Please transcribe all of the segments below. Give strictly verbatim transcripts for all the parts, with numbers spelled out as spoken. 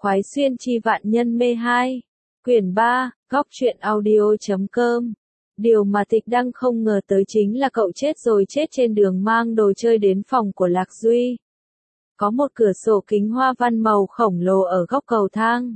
khoái xuyên chi vạn nhân mê hai. Quyển ba, góc truyện audio.com. Điều mà Tịch Đăng không ngờ tới chính là cậu chết rồi chết trên đường mang đồ chơi đến phòng của Lạc Duy. Có một cửa sổ kính hoa văn màu khổng lồ ở góc cầu thang,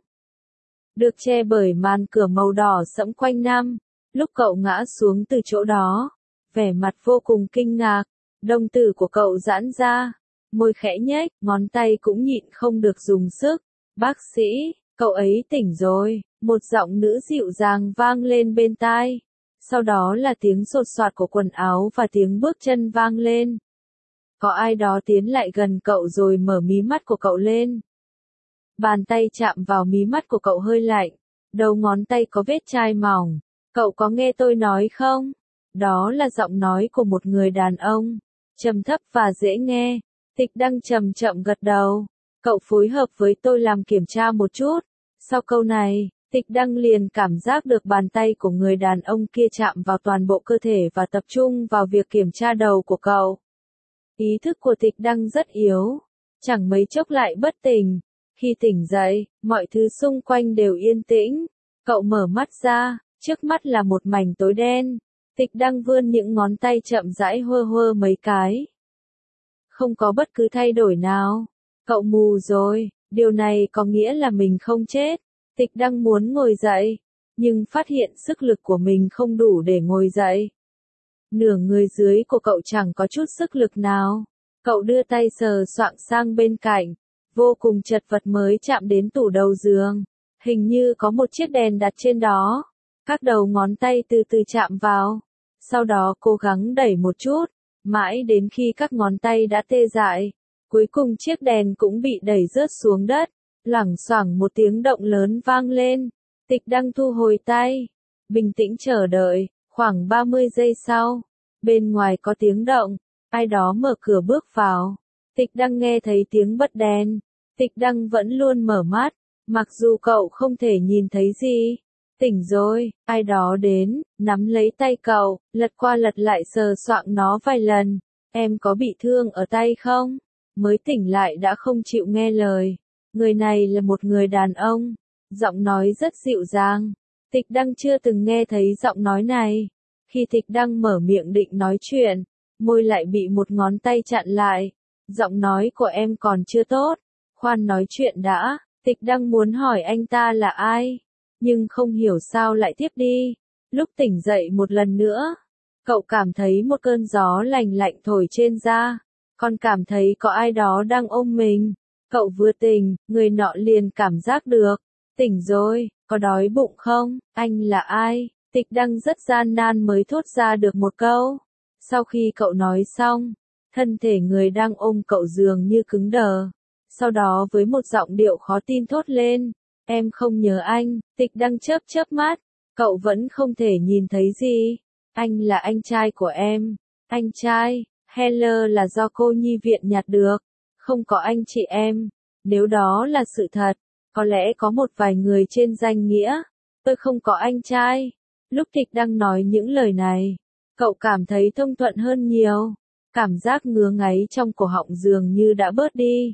được che bởi màn cửa màu đỏ sẫm quanh năm. Lúc cậu ngã xuống từ chỗ đó, vẻ mặt vô cùng kinh ngạc, đồng tử của cậu giãn ra, môi khẽ nhếch, ngón tay cũng nhịn không được dùng sức. Bác sĩ, cậu ấy tỉnh rồi, một giọng nữ dịu dàng vang lên bên tai. Sau đó là tiếng sột soạt của quần áo và tiếng bước chân vang lên. Có ai đó tiến lại gần cậu rồi mở mí mắt của cậu lên. Bàn tay chạm vào mí mắt của cậu hơi lạnh, đầu ngón tay có vết chai mỏng. Cậu có nghe tôi nói không? Đó là giọng nói của một người đàn ông, trầm thấp và dễ nghe. Tịch Đăng chậm chậm gật đầu. Cậu phối hợp với tôi làm kiểm tra một chút. Sau câu này, Tịch Đăng liền cảm giác được bàn tay của người đàn ông kia chạm vào toàn bộ cơ thể và tập trung vào việc kiểm tra đầu của cậu. Ý thức của Tịch Đăng rất yếu, chẳng mấy chốc lại bất tỉnh. Khi tỉnh dậy, mọi thứ xung quanh đều yên tĩnh. Cậu mở mắt ra, trước mắt là một mảnh tối đen. Tịch Đăng vươn những ngón tay chậm rãi hơ hơ mấy cái. Không có bất cứ thay đổi nào. Cậu mù rồi, điều này có nghĩa là mình không chết. Tịch Đăng muốn ngồi dậy, nhưng phát hiện sức lực của mình không đủ để ngồi dậy. Nửa người dưới của cậu chẳng có chút sức lực nào. Cậu đưa tay sờ soạng sang bên cạnh, vô cùng chật vật mới chạm đến tủ đầu giường. Hình như có một chiếc đèn đặt trên đó. Các đầu ngón tay từ từ chạm vào, sau đó cố gắng đẩy một chút, mãi đến khi các ngón tay đã tê dại. Cuối cùng chiếc đèn cũng bị đẩy rớt xuống đất, loảng xoảng một tiếng động lớn vang lên. Tịch Đăng thu hồi tay, bình tĩnh chờ đợi. Khoảng ba mươi giây sau, bên ngoài có tiếng động, ai đó mở cửa bước vào. Tịch Đăng nghe thấy tiếng bật đèn. Tịch Đăng vẫn luôn mở mắt, mặc dù cậu không thể nhìn thấy gì. Tỉnh rồi, ai đó đến, nắm lấy tay cậu, lật qua lật lại sờ soạng nó vài lần. Em có bị thương ở tay không? Mới tỉnh lại đã không chịu nghe lời. Người này là một người đàn ông, giọng nói rất dịu dàng. Tịch Đăng chưa từng nghe thấy giọng nói này. Khi Tịch Đăng mở miệng định nói chuyện, môi lại bị một ngón tay chặn lại. Giọng nói của em còn chưa tốt, khoan nói chuyện đã. Tịch Đăng muốn hỏi anh ta là ai, nhưng không hiểu sao lại tiếp đi. Lúc tỉnh dậy một lần nữa, cậu cảm thấy một cơn gió lành lạnh thổi trên da, còn cảm thấy có ai đó đang ôm mình. Cậu vừa tỉnh, người nọ liền cảm giác được. Tỉnh rồi, có đói bụng không? Anh là ai? Tịch Đăng rất gian nan mới thốt ra được một câu. Sau khi cậu nói xong, thân thể người đang ôm cậu dường như cứng đờ. Sau đó với một giọng điệu khó tin thốt lên, em không nhớ anh. Tịch Đăng chớp chớp mắt, cậu vẫn không thể nhìn thấy gì. Anh là anh trai của em. Anh trai, Heller là do cô nhi viện nhặt được, không có anh chị em. Nếu đó là sự thật, có lẽ có một vài người trên danh nghĩa. Tôi không có anh trai. Lúc Tịch Đăng nói những lời này, cậu cảm thấy thông thuận hơn nhiều. Cảm giác ngứa ngáy trong cổ họng dường như đã bớt đi.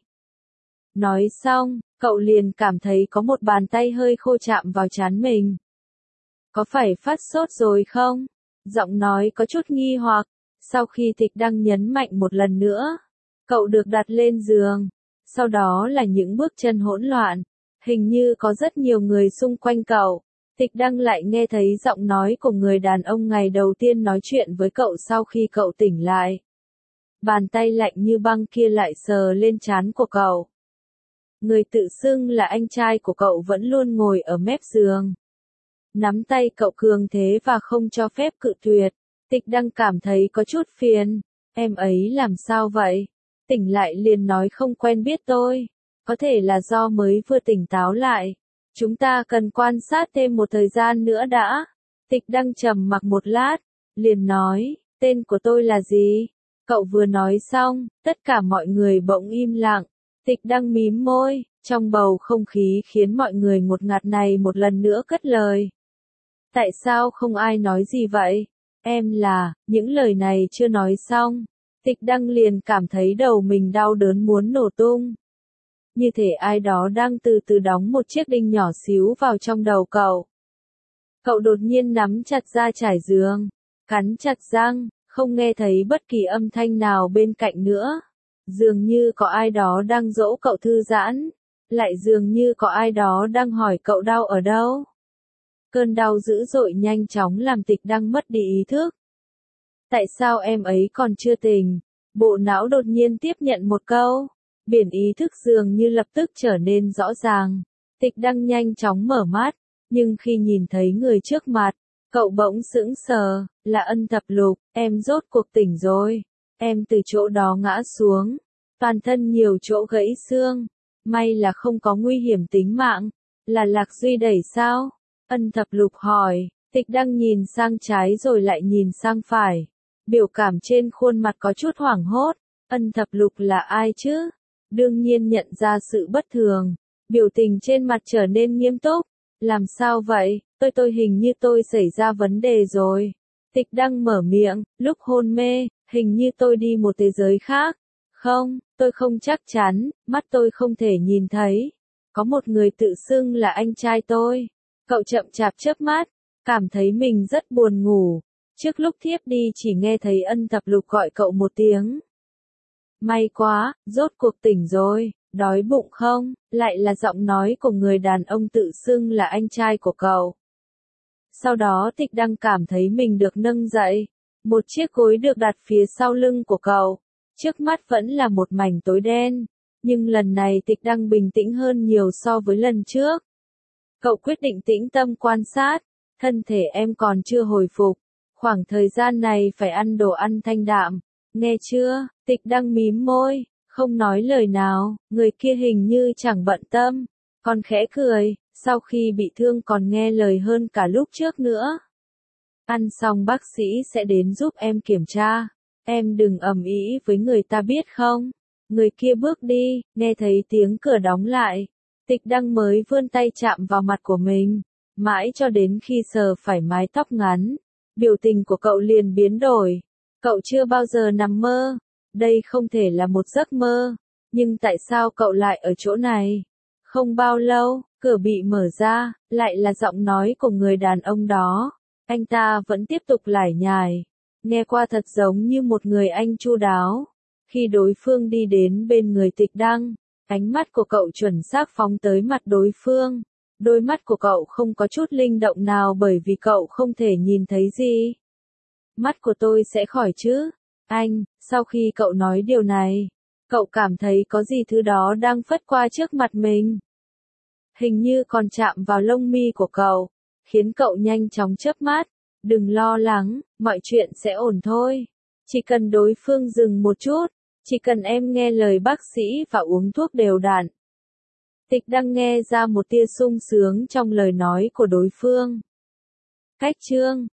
Nói xong, cậu liền cảm thấy có một bàn tay hơi khô chạm vào trán mình. Có phải phát sốt rồi không? Giọng nói có chút nghi hoặc. Sau khi Tịch Đăng nhấn mạnh một lần nữa, cậu được đặt lên giường. Sau đó là những bước chân hỗn loạn. Hình như có rất nhiều người xung quanh cậu. Tịch Đăng lại nghe thấy giọng nói của người đàn ông ngày đầu tiên nói chuyện với cậu sau khi cậu tỉnh lại. Bàn tay lạnh như băng kia lại sờ lên trán của cậu. Người tự xưng là anh trai của cậu vẫn luôn ngồi ở mép giường, nắm tay cậu cường thế và không cho phép cự tuyệt. Tịch Đăng cảm thấy có chút phiền. Em ấy làm sao vậy? Tỉnh lại liền nói không quen biết tôi. Có thể là do mới vừa tỉnh táo lại. Chúng ta cần quan sát thêm một thời gian nữa đã. Tịch Đăng trầm mặc một lát, liền nói, tên của tôi là gì? Cậu vừa nói xong, tất cả mọi người bỗng im lặng. Tịch Đăng mím môi, trong bầu không khí khiến mọi người ngột ngạt này một lần nữa cất lời. Tại sao không ai nói gì vậy? Em là, những lời này chưa nói xong. Tịch Đăng liền cảm thấy đầu mình đau đớn muốn nổ tung. như thể ai đó đang từ từ đóng một chiếc đinh nhỏ xíu vào trong đầu cậu. Cậu đột nhiên nắm chặt da trải giường, cắn chặt răng, không nghe thấy bất kỳ âm thanh nào bên cạnh nữa. Dường như có ai đó đang dỗ cậu thư giãn, lại dường như có ai đó đang hỏi cậu đau ở đâu. Cơn đau dữ dội nhanh chóng làm Tịch Đăng mất đi ý thức. Tại sao em ấy còn chưa tỉnh? Bộ não đột nhiên tiếp nhận một câu. Biển ý thức dường như lập tức trở nên rõ ràng. Tịch Đăng nhanh chóng mở mắt, nhưng khi nhìn thấy người trước mặt, cậu bỗng sững sờ, là Ân Thập Lục, em rốt cuộc tỉnh rồi. Em từ chỗ đó ngã xuống, toàn thân nhiều chỗ gãy xương, may là không có nguy hiểm tính mạng, là Lạc Duy đẩy sao? Ân Thập Lục hỏi. Tịch Đăng nhìn sang trái rồi lại nhìn sang phải, biểu cảm trên khuôn mặt có chút hoảng hốt. Ân Thập Lục là ai chứ? Đương nhiên nhận ra sự bất thường, biểu tình trên mặt trở nên nghiêm túc. Làm sao vậy? Tôi tôi hình như tôi xảy ra vấn đề rồi. Tịch Đăng mở miệng, lúc hôn mê, hình như tôi đi một thế giới khác. Không, tôi không chắc chắn, mắt tôi không thể nhìn thấy. Có một người tự xưng là anh trai tôi. Cậu chậm chạp chớp mắt, cảm thấy mình rất buồn ngủ. Trước lúc thiếp đi chỉ nghe thấy Ân Thập Lục gọi cậu một tiếng. May quá, rốt cuộc tỉnh rồi, đói bụng không? Lại là giọng nói của người đàn ông tự xưng là anh trai của cậu. Sau đó Tịch Đăng cảm thấy mình được nâng dậy. Một chiếc gối được đặt phía sau lưng của cậu. Trước mắt vẫn là một mảnh tối đen. Nhưng lần này Tịch Đăng bình tĩnh hơn nhiều so với lần trước. Cậu quyết định tĩnh tâm quan sát. Thân thể em còn chưa hồi phục. Khoảng thời gian này phải ăn đồ ăn thanh đạm. Nghe chưa? Tịch Đăng mím môi, không nói lời nào. Người kia hình như chẳng bận tâm. Còn khẽ cười, sau khi bị thương còn nghe lời hơn cả lúc trước nữa. Ăn xong bác sĩ sẽ đến giúp em kiểm tra. Em đừng ầm ĩ với người ta biết không? Người kia bước đi, nghe thấy tiếng cửa đóng lại. Tịch Đăng mới vươn tay chạm vào mặt của mình. Mãi cho đến khi sờ phải mái tóc ngắn, biểu tình của cậu liền biến đổi. Cậu chưa bao giờ nằm mơ. Đây không thể là một giấc mơ. Nhưng tại sao cậu lại ở chỗ này? Không bao lâu, cửa bị mở ra, lại là giọng nói của người đàn ông đó. Anh ta vẫn tiếp tục lải nhải. Nghe qua thật giống như một người anh chu đáo. Khi đối phương đi đến bên người Tịch Đăng, ánh mắt của cậu chuẩn xác phóng tới mặt đối phương. Đôi mắt của cậu không có chút linh động nào bởi vì cậu không thể nhìn thấy gì. Mắt của tôi sẽ khỏi chứ? Anh, sau khi cậu nói điều này, cậu cảm thấy có gì thứ đó đang phất qua trước mặt mình. Hình như còn chạm vào lông mi của cậu, khiến cậu nhanh chóng chớp mắt. Đừng lo lắng, mọi chuyện sẽ ổn thôi. Chỉ cần đối phương dừng một chút, chỉ cần em nghe lời bác sĩ và uống thuốc đều đặn. Tịch Đăng nghe ra một tia sung sướng trong lời nói của đối phương. Cách chương